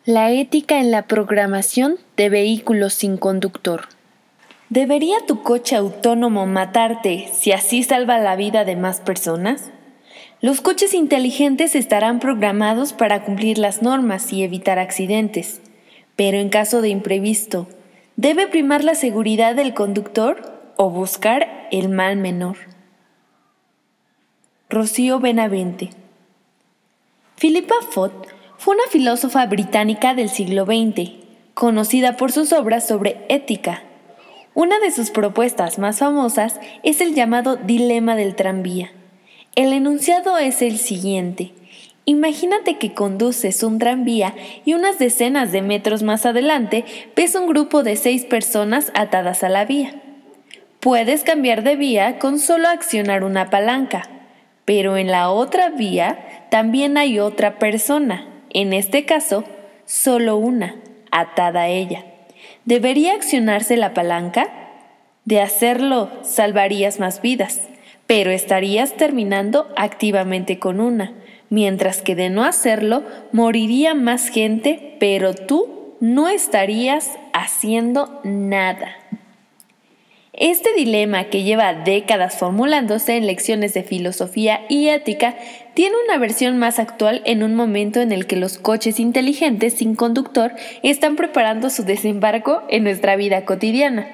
La ética en la programación de vehículos sin conductor. ¿Debería tu coche autónomo matarte si así salva la vida de más personas? Los coches inteligentes estarán programados para cumplir las normas y evitar accidentes, pero en caso de imprevisto, ¿debe primar la seguridad del conductor o buscar el mal menor? Rocío Benavente. Philippa Foot fue una filósofa británica del siglo XX, conocida por sus obras sobre ética. Una de sus propuestas más famosas es el llamado dilema del tranvía. El enunciado es el siguiente: imagínate que conduces un tranvía y unas decenas de metros más adelante ves un grupo de 6 personas atadas a la vía. Puedes cambiar de vía con solo accionar una palanca, pero en la otra vía también hay otra persona, en este caso, solo una, atada a ella. ¿Debería accionarse la palanca? De hacerlo, salvarías más vidas, pero estarías terminando activamente con una, mientras que de no hacerlo, moriría más gente, pero tú no estarías haciendo nada. Este dilema, que lleva décadas formulándose en lecciones de filosofía y ética, tiene una versión más actual en un momento en el que los coches inteligentes sin conductor están preparando su desembarco en nuestra vida cotidiana.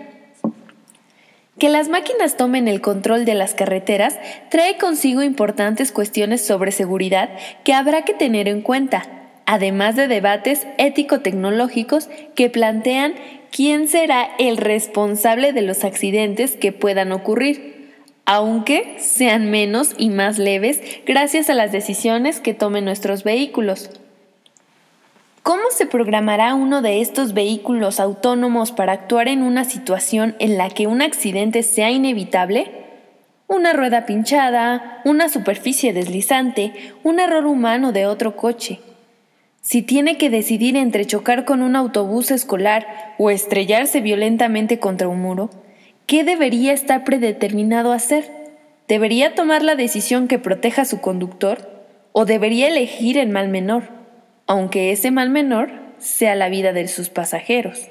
Que las máquinas tomen el control de las carreteras trae consigo importantes cuestiones sobre seguridad que habrá que tener en cuenta, además de debates ético-tecnológicos que plantean quién será el responsable de los accidentes que puedan ocurrir, aunque sean menos y más leves gracias a las decisiones que tomen nuestros vehículos. ¿Cómo se programará uno de estos vehículos autónomos para actuar en una situación en la que un accidente sea inevitable? Una rueda pinchada, una superficie deslizante, un error humano de otro coche. Si tiene que decidir entre chocar con un autobús escolar o estrellarse violentamente contra un muro, ¿qué debería estar predeterminado a hacer? ¿Debería tomar la decisión que proteja a su conductor o debería elegir el mal menor, aunque ese mal menor sea la vida de sus pasajeros?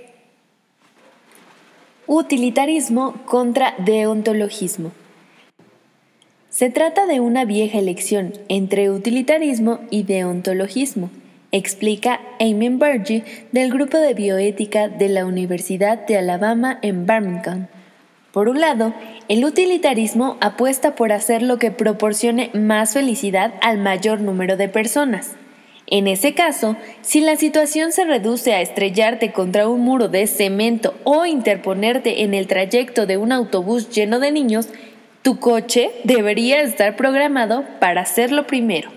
Utilitarismo contra deontologismo. Se trata de una vieja elección entre utilitarismo y deontologismo, explica Eamon Berge del Grupo de Bioética de la Universidad de Alabama en Birmingham. Por un lado, el utilitarismo apuesta por hacer lo que proporcione más felicidad al mayor número de personas. En ese caso, si la situación se reduce a estrellarte contra un muro de cemento o interponerte en el trayecto de un autobús lleno de niños, tu coche debería estar programado para hacerlo primero.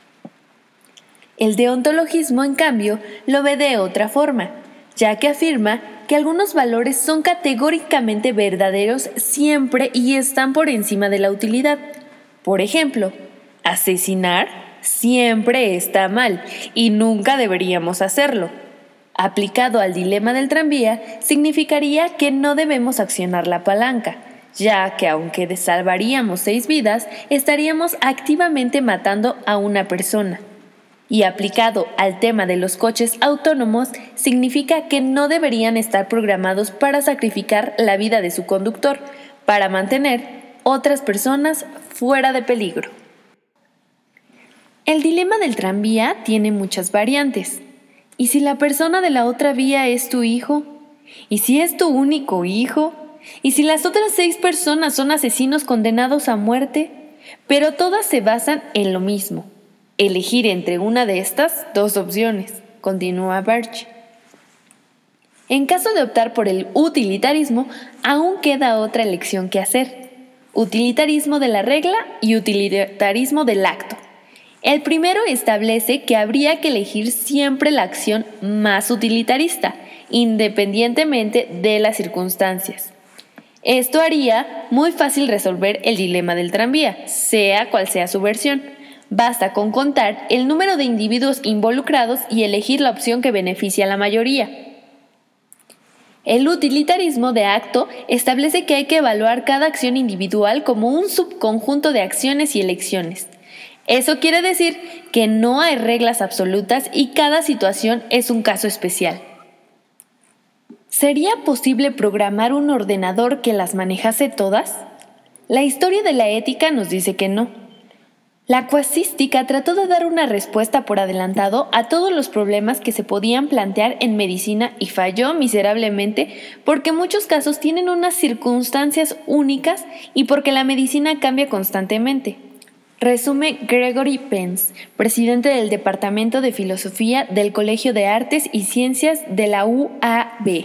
El deontologismo, en cambio, lo ve de otra forma, ya que afirma que algunos valores son categóricamente verdaderos siempre y están por encima de la utilidad. Por ejemplo, asesinar siempre está mal y nunca deberíamos hacerlo. Aplicado al dilema del tranvía, significaría que no debemos accionar la palanca, ya que aunque salvaríamos 6 vidas, estaríamos activamente matando a una persona. Y aplicado al tema de los coches autónomos, significa que no deberían estar programados para sacrificar la vida de su conductor, para mantener otras personas fuera de peligro. El dilema del tranvía tiene muchas variantes. ¿Y si la persona de la otra vía es tu hijo? ¿Y si es tu único hijo? ¿Y si las otras 6 personas son asesinos condenados a muerte? Pero todas se basan en lo mismo: elegir entre una de estas 2 opciones, continúa Berge. En caso de optar por el utilitarismo, aún queda otra elección que hacer: utilitarismo de la regla y utilitarismo del acto. El primero establece que habría que elegir siempre la acción más utilitarista, independientemente de las circunstancias. Esto haría muy fácil resolver el dilema del tranvía, sea cual sea su versión. Basta con contar el número de individuos involucrados y elegir la opción que beneficia a la mayoría. El utilitarismo de acto establece que hay que evaluar cada acción individual como un subconjunto de acciones y elecciones. Eso quiere decir que no hay reglas absolutas y cada situación es un caso especial. ¿Sería posible programar un ordenador que las manejase todas? La historia de la ética nos dice que no. La cuasística trató de dar una respuesta por adelantado a todos los problemas que se podían plantear en medicina y falló miserablemente porque muchos casos tienen unas circunstancias únicas y porque la medicina cambia constantemente. Resume Gregory Pence, presidente del Departamento de Filosofía del Colegio de Artes y Ciencias de la UAB.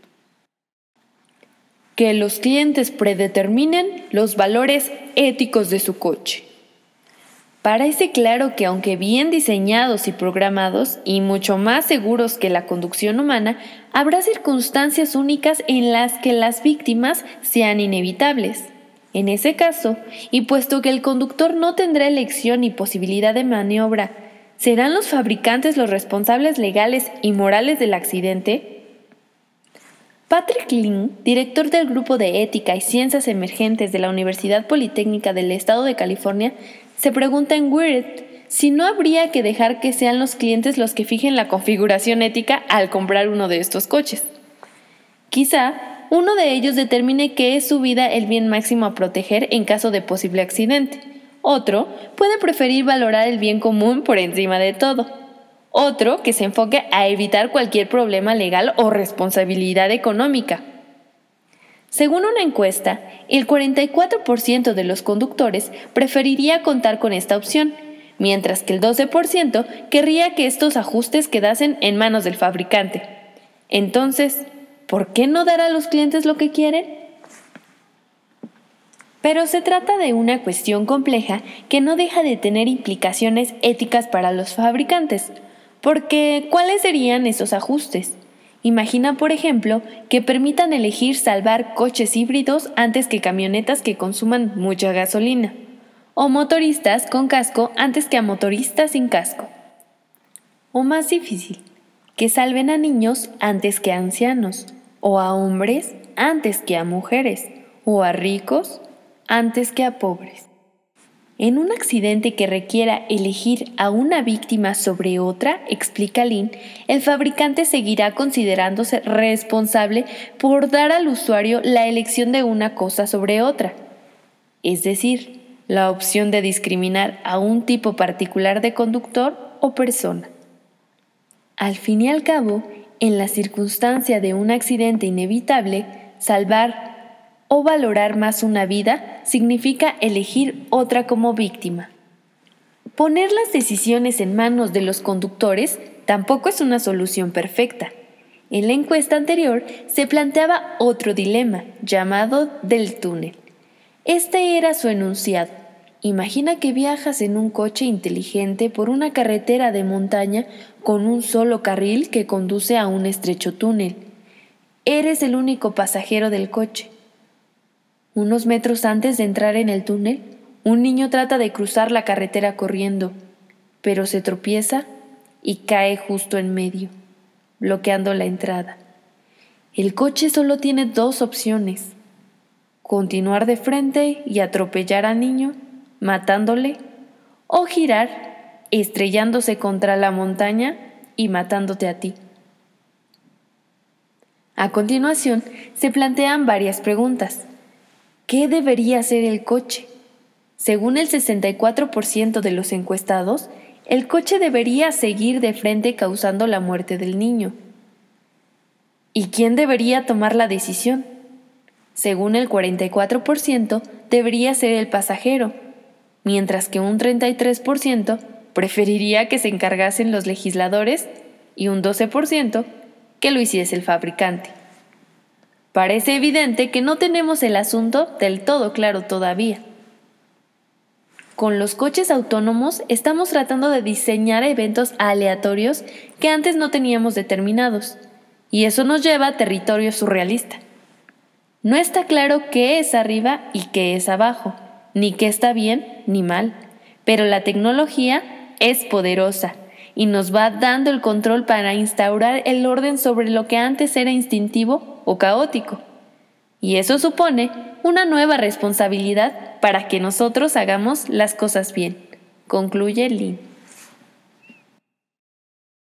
Que los clientes predeterminen los valores éticos de su coche. Parece claro que aunque bien diseñados y programados, y mucho más seguros que la conducción humana, habrá circunstancias únicas en las que las víctimas sean inevitables. En ese caso, y puesto que el conductor no tendrá elección ni posibilidad de maniobra, ¿serán los fabricantes los responsables legales y morales del accidente? Patrick Lin, director del Grupo de Ética y Ciencias Emergentes de la Universidad Politécnica del Estado de California, se pregunta en Wired si no habría que dejar que sean los clientes los que fijen la configuración ética al comprar uno de estos coches. Quizá uno de ellos determine que es su vida el bien máximo a proteger en caso de posible accidente. Otro puede preferir valorar el bien común por encima de todo. Otro que se enfoque a evitar cualquier problema legal o responsabilidad económica. Según una encuesta, el 44% de los conductores preferiría contar con esta opción, mientras que el 12% querría que estos ajustes quedasen en manos del fabricante. Entonces, ¿por qué no dar a los clientes lo que quieren? Pero se trata de una cuestión compleja que no deja de tener implicaciones éticas para los fabricantes, porque ¿cuáles serían esos ajustes? Imagina, por ejemplo, que permitan elegir salvar coches híbridos antes que camionetas que consuman mucha gasolina, o motoristas con casco antes que a motoristas sin casco. O más difícil, que salven a niños antes que a ancianos, o a hombres antes que a mujeres, o a ricos antes que a pobres. En un accidente que requiera elegir a una víctima sobre otra, explica Lin, el fabricante seguirá considerándose responsable por dar al usuario la elección de una cosa sobre otra, es decir, la opción de discriminar a un tipo particular de conductor o persona. Al fin y al cabo, en la circunstancia de un accidente inevitable, salvar o valorar más una vida significa elegir otra como víctima. Poner las decisiones en manos de los conductores tampoco es una solución perfecta. En la encuesta anterior se planteaba otro dilema, llamado del túnel. Este era su enunciado. Imagina que viajas en un coche inteligente por una carretera de montaña con un solo carril que conduce a un estrecho túnel. Eres el único pasajero del coche. Unos metros antes de entrar en el túnel, un niño trata de cruzar la carretera corriendo, pero se tropieza y cae justo en medio, bloqueando la entrada. El coche solo tiene dos opciones: continuar de frente y atropellar al niño, matándole, o girar, estrellándose contra la montaña y matándote a ti. A continuación, se plantean varias preguntas. ¿Qué debería hacer el coche? Según el 64% de los encuestados, el coche debería seguir de frente causando la muerte del niño. ¿Y quién debería tomar la decisión? Según el 44%, debería ser el pasajero, mientras que un 33% preferiría que se encargasen los legisladores y un 12% que lo hiciese el fabricante. Parece evidente que no tenemos el asunto del todo claro todavía. Con los coches autónomos estamos tratando de diseñar eventos aleatorios que antes no teníamos determinados, y eso nos lleva a territorio surrealista. No está claro qué es arriba y qué es abajo, ni qué está bien ni mal, pero la tecnología es poderosa y nos va dando el control para instaurar el orden sobre lo que antes era instintivo o caótico. Y eso supone una nueva responsabilidad para que nosotros hagamos las cosas bien, concluye Lynn.